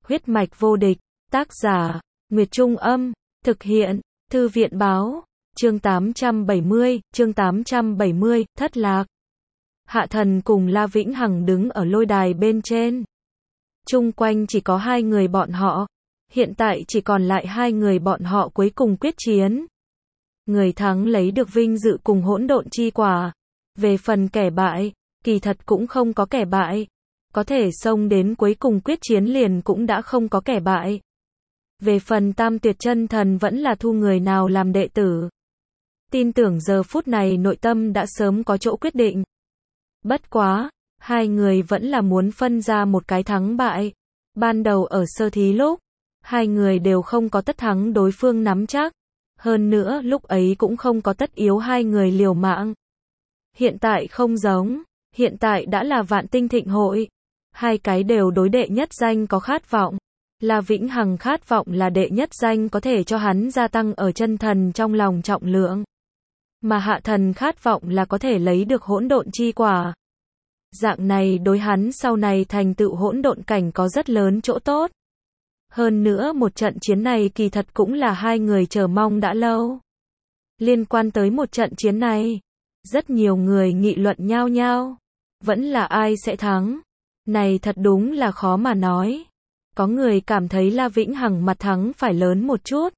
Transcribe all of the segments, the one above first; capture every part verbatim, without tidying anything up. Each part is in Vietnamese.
Huyết mạch vô địch, tác giả, Nguyệt Trung Âm, thực hiện, Thư viện Báo, chương tám trăm bảy mươi, chương tám trăm bảy mươi, thất lạc. Hạ Thần cùng La Vĩnh Hằng đứng ở lôi đài bên trên. Chung quanh chỉ có hai người bọn họ. Hiện tại chỉ còn lại hai người bọn họ cuối cùng quyết chiến. Người thắng lấy được vinh dự cùng hỗn độn chi quả. Về phần kẻ bại, kỳ thật cũng không có kẻ bại. Có thể xông đến cuối cùng quyết chiến liền cũng đã không có kẻ bại. Về phần Tam Tuyệt Chân Thần vẫn là thu người nào làm đệ tử. Tin tưởng giờ phút này nội tâm đã sớm có chỗ quyết định. Bất quá, hai người vẫn là muốn phân ra một cái thắng bại. Ban đầu ở sơ thí lúc, hai người đều không có tất thắng đối phương nắm chắc. Hơn nữa lúc ấy cũng không có tất yếu hai người liều mạng. Hiện tại không giống, hiện tại đã là Vạn Tinh Thịnh Hội. Hai cái đều đối đệ nhất danh có khát vọng. La Vĩnh Hằng khát vọng là đệ nhất danh có thể cho hắn gia tăng ở chân thần trong lòng trọng lượng. Mà Hạ Thần khát vọng là có thể lấy được hỗn độn chi quả. Dạng này đối hắn sau này thành tựu hỗn độn cảnh có rất lớn chỗ tốt. Hơn nữa một trận chiến này kỳ thật cũng là hai người chờ mong đã lâu. Liên quan tới một trận chiến này, rất nhiều người nghị luận nhao nhao. Vẫn là ai sẽ thắng? Này thật đúng là khó mà nói. Có người cảm thấy La Vĩnh Hằng mặt thắng phải lớn một chút.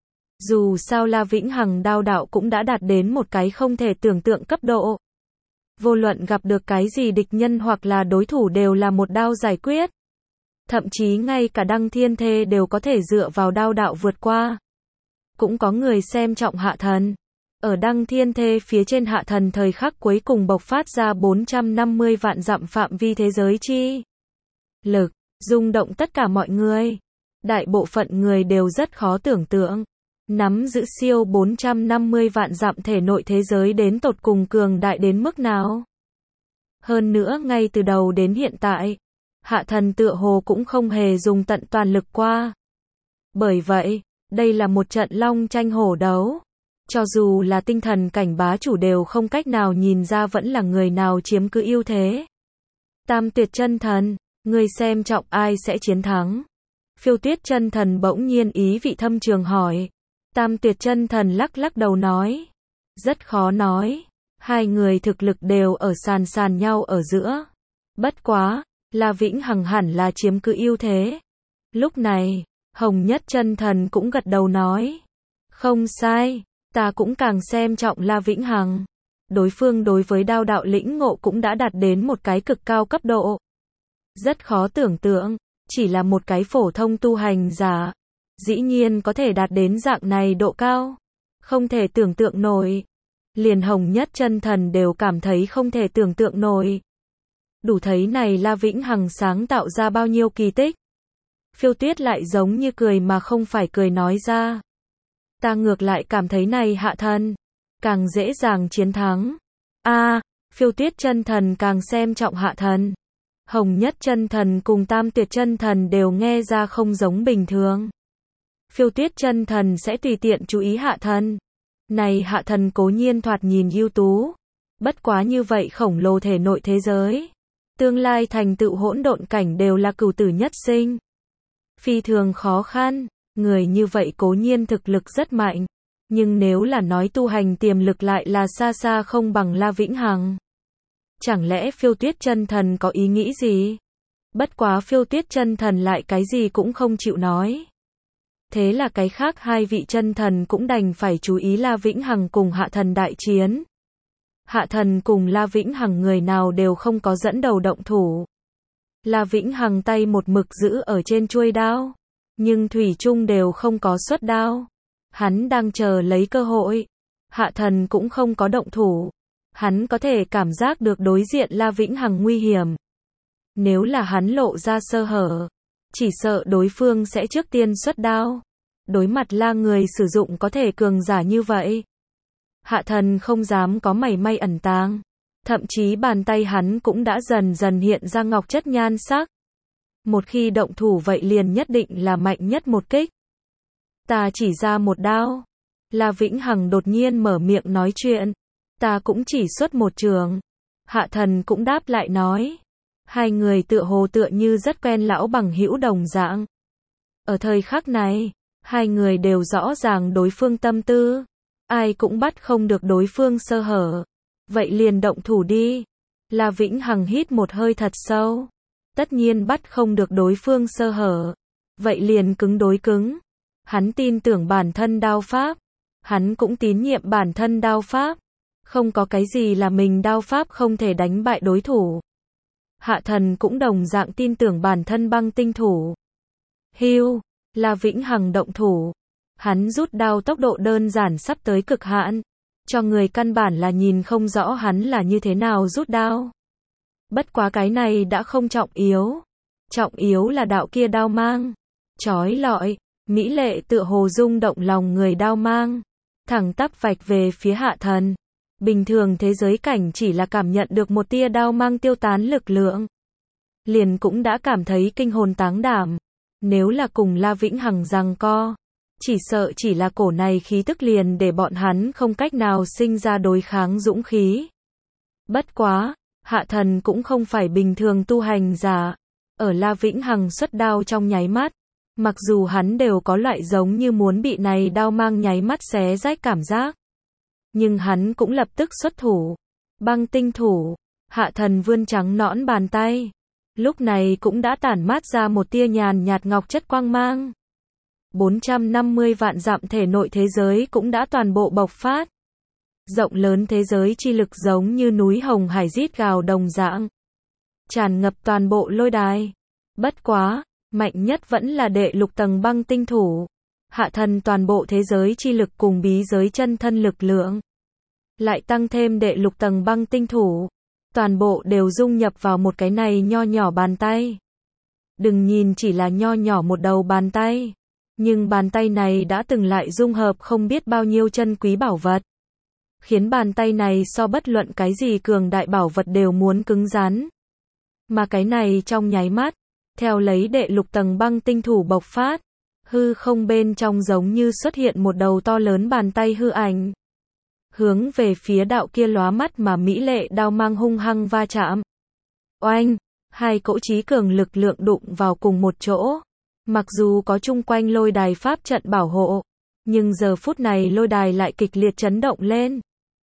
Dù sao La Vĩnh Hằng đao đạo cũng đã đạt đến một cái không thể tưởng tượng cấp độ. Vô luận gặp được cái gì địch nhân hoặc là đối thủ đều là một đao giải quyết. Thậm chí ngay cả Đăng Thiên Thê đều có thể dựa vào đao đạo vượt qua. Cũng có người xem trọng Hạ Thần. Ở Đăng Thiên Thê phía trên Hạ Thần thời khắc cuối cùng bộc phát ra bốn trăm năm mươi vạn dặm phạm vi thế giới chi lực, rung động tất cả mọi người. Đại bộ phận người đều rất khó tưởng tượng. Nắm giữ siêu bốn trăm năm mươi vạn dặm thể nội thế giới đến tột cùng cường đại đến mức nào. Hơn nữa ngay từ đầu đến hiện tại, Hạ Thần tựa hồ cũng không hề dùng tận toàn lực qua. Bởi vậy, đây là một trận long tranh hổ đấu. Cho dù là tinh thần cảnh bá chủ đều không cách nào nhìn ra vẫn là người nào chiếm cứ ưu thế. Tam Tuyệt Chân Thần, ngươi xem trọng ai sẽ chiến thắng? Phiêu Tuyết Chân Thần bỗng nhiên ý vị thâm trường hỏi. Tam Tuyệt Chân Thần lắc lắc đầu nói. Rất khó nói. Hai người thực lực đều ở sàn sàn nhau ở giữa. Bất quá, La Vĩnh Hằng hẳn là chiếm cứ ưu thế. Lúc này, Hồng Nhất Chân Thần cũng gật đầu nói. Không sai, ta cũng càng xem trọng La Vĩnh Hằng. Đối phương đối với đao đạo lĩnh ngộ cũng đã đạt đến một cái cực cao cấp độ. Rất khó tưởng tượng, chỉ là một cái phổ thông tu hành giả. Dĩ nhiên có thể đạt đến dạng này độ cao. Không thể tưởng tượng nổi. Liền Hồng Nhất Chân Thần đều cảm thấy không thể tưởng tượng nổi. Đủ thấy này La Vĩnh Hằng sáng tạo ra bao nhiêu kỳ tích. Phiêu Tuyết lại giống như cười mà không phải cười nói ra. Ta ngược lại cảm thấy này Hạ Thần càng dễ dàng chiến thắng. A, à, Phiêu Tuyết Chân Thần càng xem trọng Hạ Thần. Hồng Nhất Chân Thần cùng Tam Tuyệt Chân Thần đều nghe ra không giống bình thường. Phiêu Tuyết Chân Thần sẽ tùy tiện chú ý Hạ Thần. Này Hạ Thần cố nhiên thoạt nhìn ưu tú. Bất quá như vậy khổng lồ thể nội thế giới. Tương lai thành tựu hỗn độn cảnh đều là cửu tử nhất sinh. Phi thường khó khăn. Người như vậy cố nhiên thực lực rất mạnh. Nhưng nếu là nói tu hành tiềm lực lại là xa xa không bằng La Vĩnh Hằng. Chẳng lẽ Phiêu Tuyết Chân Thần có ý nghĩ gì? Bất quá Phiêu Tuyết Chân Thần lại cái gì cũng không chịu nói. Thế là cái khác hai vị chân thần cũng đành phải chú ý La Vĩnh Hằng cùng Hạ Thần đại chiến. Hạ Thần cùng La Vĩnh Hằng người nào đều không có dẫn đầu động thủ. La Vĩnh Hằng tay một mực giữ ở trên chuôi đao. Nhưng thủy chung đều không có xuất đao. Hắn đang chờ lấy cơ hội. Hạ Thần cũng không có động thủ. Hắn có thể cảm giác được đối diện La Vĩnh Hằng nguy hiểm. Nếu là hắn lộ ra sơ hở, chỉ sợ đối phương sẽ trước tiên xuất đao. Đối mặt La người sử dụng có thể cường giả như vậy. Hạ Thần không dám có mảy may ẩn tàng. Thậm chí bàn tay hắn cũng đã dần dần hiện ra ngọc chất nhan sắc. Một khi động thủ vậy liền nhất định là mạnh nhất một kích. Ta chỉ ra một đao. La Vĩnh Hằng đột nhiên mở miệng nói chuyện. Ta cũng chỉ xuất một trường. Hạ Thần cũng đáp lại nói. Hai người tựa hồ tựa như rất quen lão bằng hữu đồng dạng. Ở thời khắc này, hai người đều rõ ràng đối phương tâm tư, ai cũng bắt không được đối phương sơ hở. Vậy liền động thủ đi. La Vĩnh Hằng hít một hơi thật sâu. Tất nhiên bắt không được đối phương sơ hở. Vậy liền cứng đối cứng. Hắn tin tưởng bản thân đao pháp. Hắn cũng tín nhiệm bản thân đao pháp. Không có cái gì là mình đao pháp không thể đánh bại đối thủ. Hạ Thần cũng đồng dạng tin tưởng bản thân băng tinh thủ. Hưu, La Vĩnh Hằng động thủ. Hắn rút đao tốc độ đơn giản sắp tới cực hạn. Cho người căn bản là nhìn không rõ hắn là như thế nào rút đao. Bất quá cái này đã không trọng yếu. Trọng yếu là đạo kia đao mang. Chói lọi, mỹ lệ tựa hồ rung động lòng người đao mang. Thẳng tắp vạch về phía Hạ Thần. Bình thường thế giới cảnh chỉ là cảm nhận được một tia đao mang tiêu tán lực lượng. Liền cũng đã cảm thấy kinh hồn táng đảm. Nếu là cùng La Vĩnh Hằng giằng co, chỉ sợ chỉ là cổ này khí tức liền để bọn hắn không cách nào sinh ra đối kháng dũng khí. Bất quá, Hạ Thần cũng không phải bình thường tu hành giả. Ở La Vĩnh Hằng xuất đao trong nháy mắt, mặc dù hắn đều có loại giống như muốn bị này đao mang nháy mắt xé rách cảm giác. Nhưng hắn cũng lập tức xuất thủ. Băng tinh thủ, Hạ Thần vươn trắng nõn bàn tay. Lúc này cũng đã tản mát ra một tia nhàn nhạt ngọc chất quang mang. bốn trăm năm mươi vạn dặm thể nội thế giới cũng đã toàn bộ bộc phát. Rộng lớn thế giới chi lực giống như núi hồng hải rít gào đồng dạng. Tràn ngập toàn bộ lôi đài. Bất quá, mạnh nhất vẫn là đệ lục tầng băng tinh thủ. Hạ Thần toàn bộ thế giới chi lực cùng bí giới chân thân lực lượng. Lại tăng thêm đệ lục tầng băng tinh thủ. Toàn bộ đều dung nhập vào một cái này nho nhỏ bàn tay. Đừng nhìn chỉ là nho nhỏ một đầu bàn tay. Nhưng bàn tay này đã từng lại dung hợp không biết bao nhiêu chân quý bảo vật. Khiến bàn tay này so bất luận cái gì cường đại bảo vật đều muốn cứng rắn. Mà cái này trong nháy mắt, theo lấy đệ lục tầng băng tinh thủ bộc phát, hư không bên trong giống như xuất hiện một đầu to lớn bàn tay hư ảnh. Hướng về phía đạo kia lóa mắt mà mỹ lệ đao mang hung hăng va chạm. Oanh, hai cỗ chí cường lực lượng đụng vào cùng một chỗ. Mặc dù có chung quanh lôi đài pháp trận bảo hộ, nhưng giờ phút này lôi đài lại kịch liệt chấn động lên.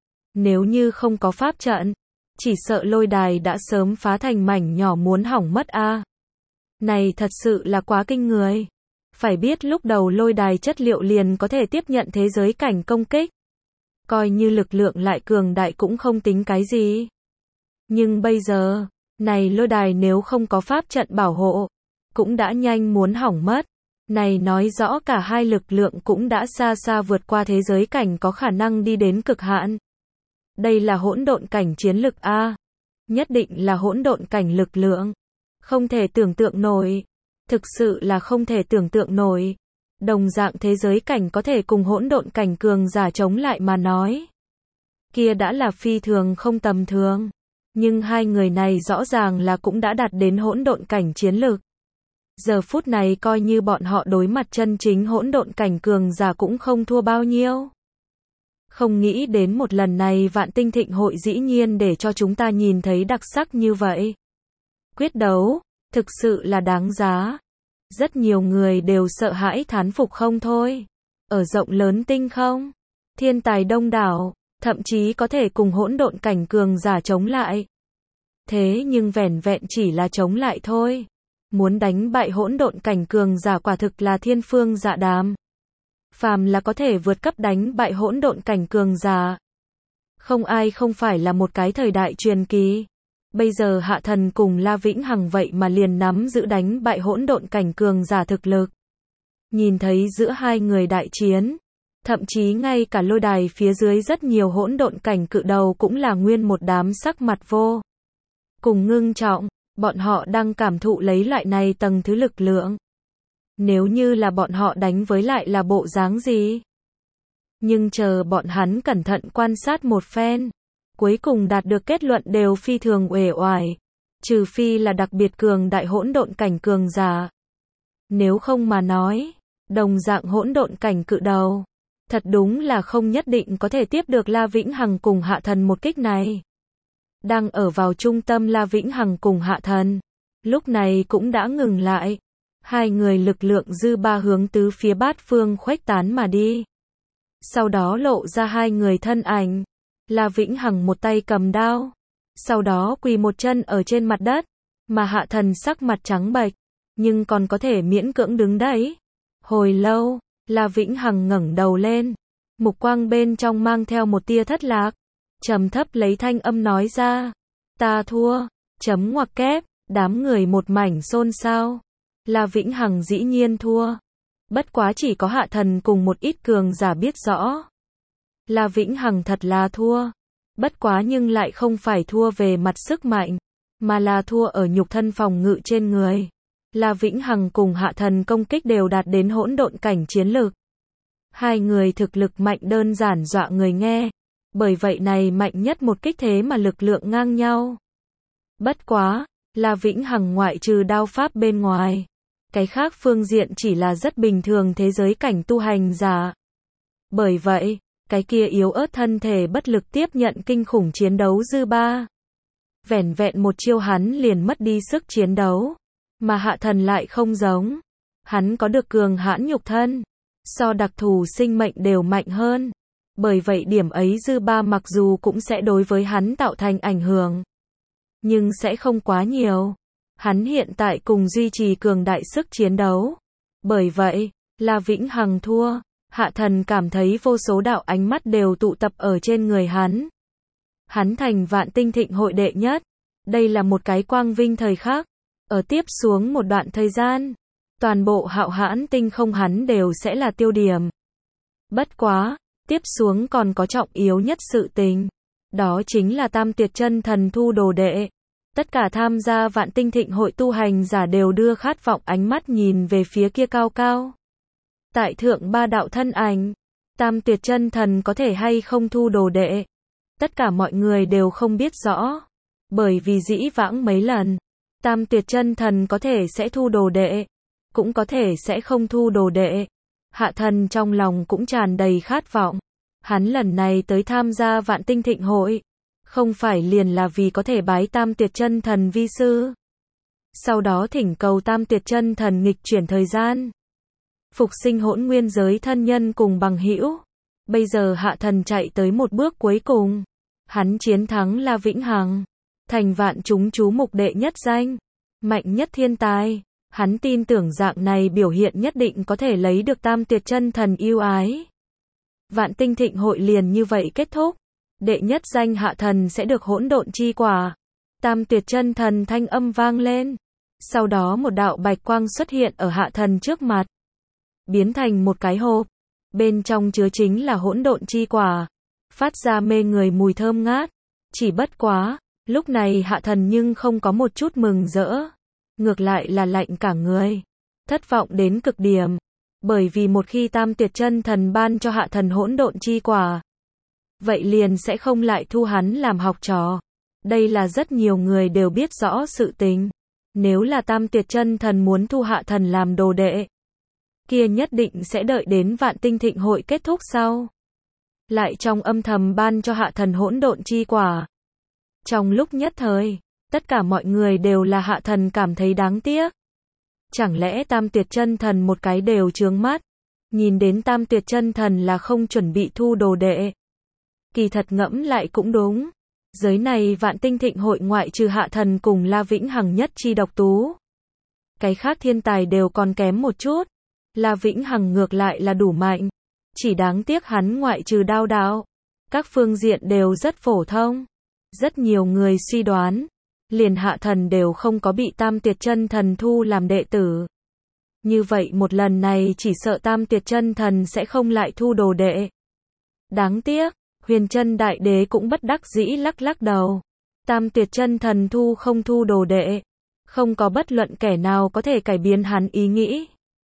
Nếu như không có pháp trận, chỉ sợ lôi đài đã sớm phá thành mảnh nhỏ muốn hỏng mất a. À. Này thật sự là quá kinh người. Phải biết lúc đầu lôi đài chất liệu liền có thể tiếp nhận thế giới cảnh công kích. Coi như lực lượng lại cường đại cũng không tính cái gì. Nhưng bây giờ, này lôi đài nếu không có pháp trận bảo hộ, cũng đã nhanh muốn hỏng mất. Này nói rõ cả hai lực lượng cũng đã xa xa vượt qua thế giới cảnh có khả năng đi đến cực hạn. Đây là hỗn độn cảnh chiến lực a. Nhất định là hỗn độn cảnh lực lượng. Không thể tưởng tượng nổi. Thực sự là không thể tưởng tượng nổi. Đồng dạng thế giới cảnh có thể cùng hỗn độn cảnh cường giả chống lại mà nói. Kia đã là phi thường không tầm thường. Nhưng hai người này rõ ràng là cũng đã đạt đến hỗn độn cảnh chiến lực. Giờ phút này coi như bọn họ đối mặt chân chính hỗn độn cảnh cường giả cũng không thua bao nhiêu. Không nghĩ đến một lần này Vạn Tinh Thịnh hội dĩ nhiên để cho chúng ta nhìn thấy đặc sắc như vậy. Quyết đấu, thực sự là đáng giá. Rất nhiều người đều sợ hãi thán phục không thôi. Ở rộng lớn tinh không, thiên tài đông đảo, thậm chí có thể cùng hỗn độn cảnh cường giả chống lại. Thế nhưng vẻn vẹn chỉ là chống lại thôi. Muốn đánh bại hỗn độn cảnh cường giả quả thực là thiên phương dạ đàm. Phàm là có thể vượt cấp đánh bại hỗn độn cảnh cường giả. Không ai không phải là một cái thời đại truyền kỳ. Bây giờ Hạ Thần cùng La Vĩnh Hằng vậy mà liền nắm giữ đánh bại hỗn độn cảnh cường giả thực lực. Nhìn thấy giữa hai người đại chiến, thậm chí ngay cả lôi đài phía dưới rất nhiều hỗn độn cảnh cự đầu cũng là nguyên một đám sắc mặt vô cùng ngưng trọng, bọn họ đang cảm thụ lấy loại này tầng thứ lực lượng. Nếu như là bọn họ đánh với lại là bộ dáng gì? Nhưng chờ bọn hắn cẩn thận quan sát một phen, cuối cùng đạt được kết luận đều phi thường uể oải, trừ phi là đặc biệt cường đại hỗn độn cảnh cường giả. Nếu không mà nói, đồng dạng hỗn độn cảnh cự đầu, thật đúng là không nhất định có thể tiếp được La Vĩnh Hằng cùng Hạ Thần một kích này. Đang ở vào trung tâm La Vĩnh Hằng cùng Hạ Thần, lúc này cũng đã ngừng lại. Hai người lực lượng dư ba hướng tứ phía bát phương khuếch tán mà đi. Sau đó lộ ra hai người thân ảnh. La Vĩnh Hằng một tay cầm đao. Sau đó quỳ một chân ở trên mặt đất. Mà Hạ Thần sắc mặt trắng bệch. Nhưng còn có thể miễn cưỡng đứng đấy. Hồi lâu, La Vĩnh Hằng ngẩng đầu lên. Mục quang bên trong mang theo một tia thất lạc. Trầm thấp lấy thanh âm nói ra. Ta thua. Chấm ngoặc kép. Đám người một mảnh xôn xao. La Vĩnh Hằng dĩ nhiên thua. Bất quá chỉ có Hạ Thần cùng một ít cường giả biết rõ. La Vĩnh Hằng thật là thua. Bất quá nhưng lại không phải thua về mặt sức mạnh, mà là thua ở nhục thân phòng ngự trên người. La Vĩnh Hằng cùng Hạ Thần công kích đều đạt đến hỗn độn cảnh chiến lực. Hai người thực lực mạnh đơn giản dọa người nghe. Bởi vậy này mạnh nhất một kích thế mà lực lượng ngang nhau. Bất quá, La Vĩnh Hằng ngoại trừ đao pháp bên ngoài. Cái khác phương diện chỉ là rất bình thường thế giới cảnh tu hành giả. Bởi vậy, cái kia yếu ớt thân thể bất lực tiếp nhận kinh khủng chiến đấu dư ba. Vẻn vẹn một chiêu hắn liền mất đi sức chiến đấu. Mà Hạ Thần lại không giống. Hắn có được cường hãn nhục thân. So đặc thù sinh mệnh đều mạnh hơn. Bởi vậy điểm ấy dư ba mặc dù cũng sẽ đối với hắn tạo thành ảnh hưởng. Nhưng sẽ không quá nhiều. Hắn hiện tại cùng duy trì cường đại sức chiến đấu. Bởi vậy, La Vĩnh Hằng thua. Hạ Thần cảm thấy vô số đạo ánh mắt đều tụ tập ở trên người hắn. Hắn thành Vạn Tinh Thịnh hội đệ nhất. Đây là một cái quang vinh thời khắc. Ở tiếp xuống một đoạn thời gian, toàn bộ Hạo Hãn Tinh không hắn đều sẽ là tiêu điểm. Bất quá, tiếp xuống còn có trọng yếu nhất sự tình. Đó chính là Tam Tuyệt Chân Thần thu đồ đệ. Tất cả tham gia Vạn Tinh Thịnh hội tu hành giả đều đưa khát vọng ánh mắt nhìn về phía kia cao cao. Tại thượng ba đạo thân ảnh, Tam Tuyệt Chân Thần có thể hay không thu đồ đệ. Tất cả mọi người đều không biết rõ. Bởi vì dĩ vãng mấy lần, Tam Tuyệt Chân Thần có thể sẽ thu đồ đệ, cũng có thể sẽ không thu đồ đệ. Hạ Thần trong lòng cũng tràn đầy khát vọng. Hắn lần này tới tham gia Vạn Tinh Thịnh hội, không phải liền là vì có thể bái Tam Tuyệt Chân Thần vi sư. Sau đó thỉnh cầu Tam Tuyệt Chân Thần nghịch chuyển thời gian. Phục sinh hỗn nguyên giới thân nhân cùng bằng hữu. Bây giờ Hạ Thần chạy tới một bước cuối cùng. Hắn chiến thắng La Vĩnh Hằng. Thành vạn chúng chú mục đệ nhất danh. Mạnh nhất thiên tài. Hắn tin tưởng dạng này biểu hiện nhất định có thể lấy được Tam Tuyệt Chân Thần yêu ái. Vạn Tinh Thịnh hội liền như vậy kết thúc. Đệ nhất danh Hạ Thần sẽ được hỗn độn chi quả. Tam Tuyệt Chân Thần thanh âm vang lên. Sau đó một đạo bạch quang xuất hiện ở Hạ Thần trước mặt. Biến thành một cái hộp. Bên trong chứa chính là hỗn độn chi quả. Phát ra mê người mùi thơm ngát. Chỉ bất quá, lúc này Hạ Thần nhưng không có một chút mừng rỡ. Ngược lại là lạnh cả người. Thất vọng đến cực điểm. Bởi vì một khi Tam Tuyệt Chân Thần ban cho Hạ Thần hỗn độn chi quả, vậy liền sẽ không lại thu hắn làm học trò. Đây là rất nhiều người đều biết rõ sự tình. Nếu là Tam Tuyệt Chân Thần muốn thu Hạ Thần làm đồ đệ, kia nhất định sẽ đợi đến Vạn Tinh Thịnh hội kết thúc sau. Lại trong âm thầm ban cho Hạ Thần hỗn độn chi quả. Trong lúc nhất thời, tất cả mọi người đều là Hạ Thần cảm thấy đáng tiếc. Chẳng lẽ Tam Tuyệt Chân Thần một cái đều trướng mắt. Nhìn đến Tam Tuyệt Chân Thần là không chuẩn bị thu đồ đệ. Kỳ thật ngẫm lại cũng đúng. Giới này Vạn Tinh Thịnh hội ngoại trừ Hạ Thần cùng La Vĩnh Hằng nhất chi độc tú. Cái khác thiên tài đều còn kém một chút. La Vĩnh Hằng ngược lại là đủ mạnh. Chỉ đáng tiếc hắn ngoại trừ đao đạo. Các phương diện đều rất phổ thông. Rất nhiều người suy đoán. Liền Hạ Thần đều không có bị Tam Tuyệt Chân Thần thu làm đệ tử. Như vậy một lần này chỉ sợ Tam Tuyệt Chân Thần sẽ không lại thu đồ đệ. Đáng tiếc, Huyền Chân Đại Đế cũng bất đắc dĩ lắc lắc đầu. Tam Tuyệt Chân Thần thu không thu đồ đệ. Không có bất luận kẻ nào có thể cải biến hắn ý nghĩ.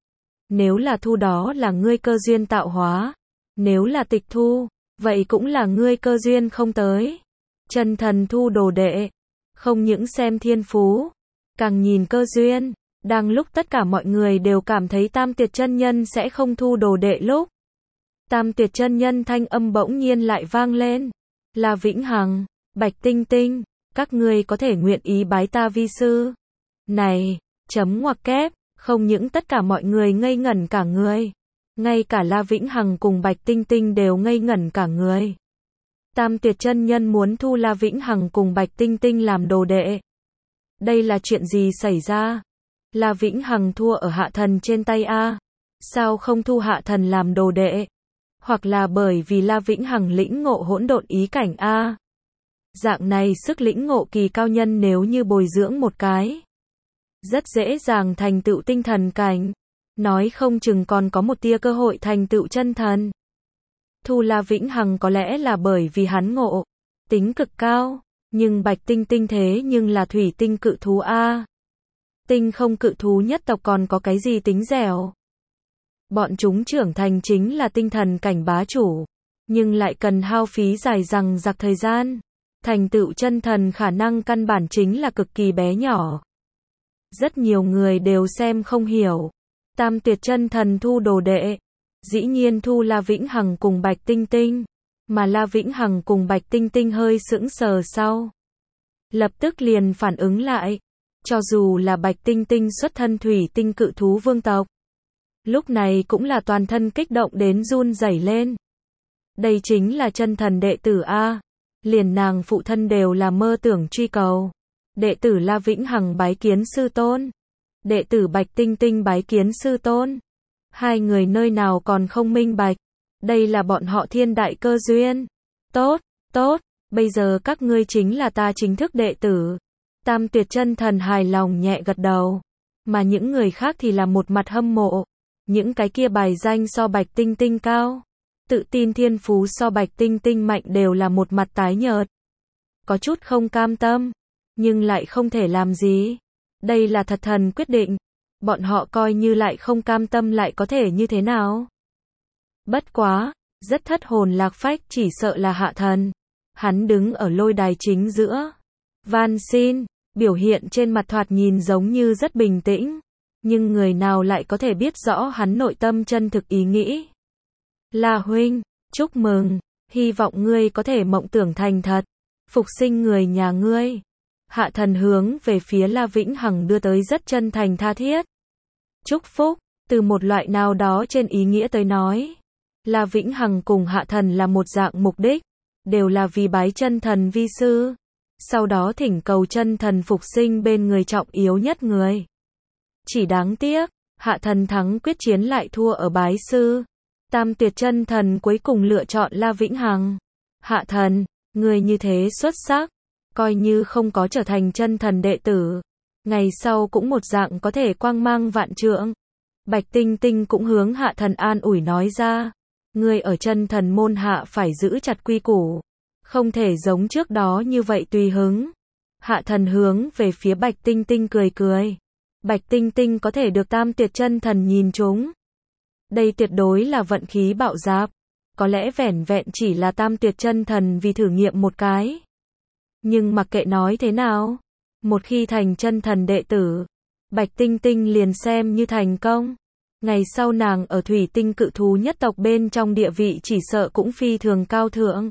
Nếu là thu đó là ngươi cơ duyên tạo hóa. Nếu là tịch thu, vậy cũng là ngươi cơ duyên không tới. Chân Thần thu đồ đệ. Không những xem thiên phú, càng nhìn cơ duyên. Đang lúc tất cả mọi người đều cảm thấy Tam Tuyệt Chân Nhân sẽ không thu đồ đệ lúc, Tam Tuyệt Chân Nhân thanh âm bỗng nhiên lại vang lên. Là Vĩnh Hằng, Bạch Tinh Tinh, các ngươi có thể nguyện ý bái ta vi sư. Này, chấm ngoặc kép, Không những tất cả mọi người ngây ngẩn cả người, ngay cả La Vĩnh Hằng cùng Bạch Tinh Tinh đều ngây ngẩn cả người. Tam Tuyệt chân nhân muốn thu La Vĩnh Hằng cùng Bạch Tinh Tinh làm đồ đệ. Đây là chuyện gì xảy ra? La Vĩnh Hằng thua ở Hạ Thần trên tay a? Sao không thu Hạ Thần làm đồ đệ? Hoặc là bởi vì La Vĩnh Hằng lĩnh ngộ hỗn độn ý cảnh a? Dạng này sức lĩnh ngộ kỳ cao nhân nếu như bồi dưỡng một cái, rất dễ dàng thành tựu tinh thần cảnh, nói không chừng còn có một tia cơ hội thành tựu chân thần. Thu La Vĩnh Hằng có lẽ là bởi vì hắn ngộ tính cực cao, nhưng Bạch Tinh Tinh thế nhưng là thủy tinh cự thú a. Tinh không cự thú nhất tộc còn có cái gì tính dẻo. Bọn chúng trưởng thành chính là tinh thần cảnh bá chủ, nhưng lại cần hao phí dài dằng dặc thời gian. Thành tựu chân thần khả năng căn bản chính là cực kỳ bé nhỏ. Rất nhiều người đều xem không hiểu. Tam Tuyệt chân thần thu đồ đệ, dĩ nhiên thu La Vĩnh Hằng cùng Bạch Tinh Tinh, mà La Vĩnh Hằng cùng Bạch Tinh Tinh hơi sững sờ sau, lập tức liền phản ứng lại, cho dù là Bạch Tinh Tinh xuất thân thủy tinh cự thú vương tộc, lúc này cũng là toàn thân kích động đến run rẩy lên. Đây chính là chân thần đệ tử a, liền nàng phụ thân đều là mơ tưởng truy cầu. Đệ tử La Vĩnh Hằng bái kiến sư tôn, đệ tử Bạch Tinh Tinh bái kiến sư tôn. Hai người nơi nào còn không minh bạch, đây là bọn họ thiên đại cơ duyên. Tốt, tốt, bây giờ các ngươi chính là ta chính thức đệ tử. Tam Tuyệt chân thần hài lòng nhẹ gật đầu, mà những người khác thì là một mặt hâm mộ. Những cái kia bài danh so Bạch Tinh Tinh cao, tự tin thiên phú so Bạch Tinh Tinh mạnh đều là một mặt tái nhợt, có chút không cam tâm, nhưng lại không thể làm gì. Đây là thật thần quyết định, bọn họ coi như lại không cam tâm lại có thể như thế nào. Bất quá, rất thất hồn lạc phách chỉ sợ là Hạ Thần. Hắn đứng ở lôi đài chính giữa, van xin, biểu hiện trên mặt thoạt nhìn giống như rất bình tĩnh, nhưng người nào lại có thể biết rõ hắn nội tâm chân thực ý nghĩ. La huynh, chúc mừng, hy vọng ngươi có thể mộng tưởng thành thật, phục sinh người nhà ngươi. Hạ Thần hướng về phía La Vĩnh Hằng đưa tới rất chân thành tha thiết. Chúc phúc, từ một loại nào đó trên ý nghĩa tới nói, La Vĩnh Hằng cùng Hạ Thần là một dạng mục đích, đều là vì bái chân thần vi sư, sau đó thỉnh cầu chân thần phục sinh bên người trọng yếu nhất người. Chỉ đáng tiếc, Hạ Thần thắng quyết chiến lại thua ở bái sư. Tam Tuyệt chân thần cuối cùng lựa chọn La Vĩnh Hằng. Hạ Thần, người như thế xuất sắc, coi như không có trở thành chân thần đệ tử, ngày sau cũng một dạng có thể quang mang vạn trượng. Bạch Tinh Tinh cũng hướng Hạ Thần an ủi nói ra, ngươi ở chân thần môn hạ phải giữ chặt quy củ, không thể giống trước đó như vậy tùy hứng. Hạ Thần hướng về phía Bạch Tinh Tinh cười cười. Bạch Tinh Tinh có thể được Tam Tuyệt chân thần nhìn trúng, đây tuyệt đối là vận khí bạo dạp. Có lẽ vẻn vẹn chỉ là Tam Tuyệt chân thần vì thử nghiệm một cái. Nhưng mặc kệ nói thế nào, một khi thành chân thần đệ tử, Bạch Tinh Tinh liền xem như thành công. Ngày sau nàng ở thủy tinh cự thú nhất tộc bên trong địa vị chỉ sợ cũng phi thường cao thượng.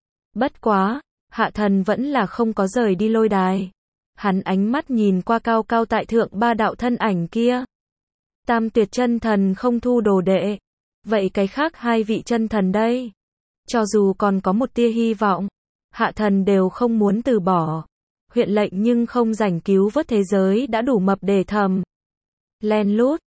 Bất quá, Hạ Thần vẫn là không có rời đi lôi đài. Hắn ánh mắt nhìn qua cao cao tại thượng ba đạo thân ảnh kia. Tam Tuyệt chân thần không thu đồ đệ, vậy cái khác hai vị chân thần đây? Cho dù còn có một tia hy vọng, Hạ Thần đều không muốn từ bỏ. Huyện lệnh nhưng không rảnh cứu vớt thế giới đã đủ mập để thầm. Len lút,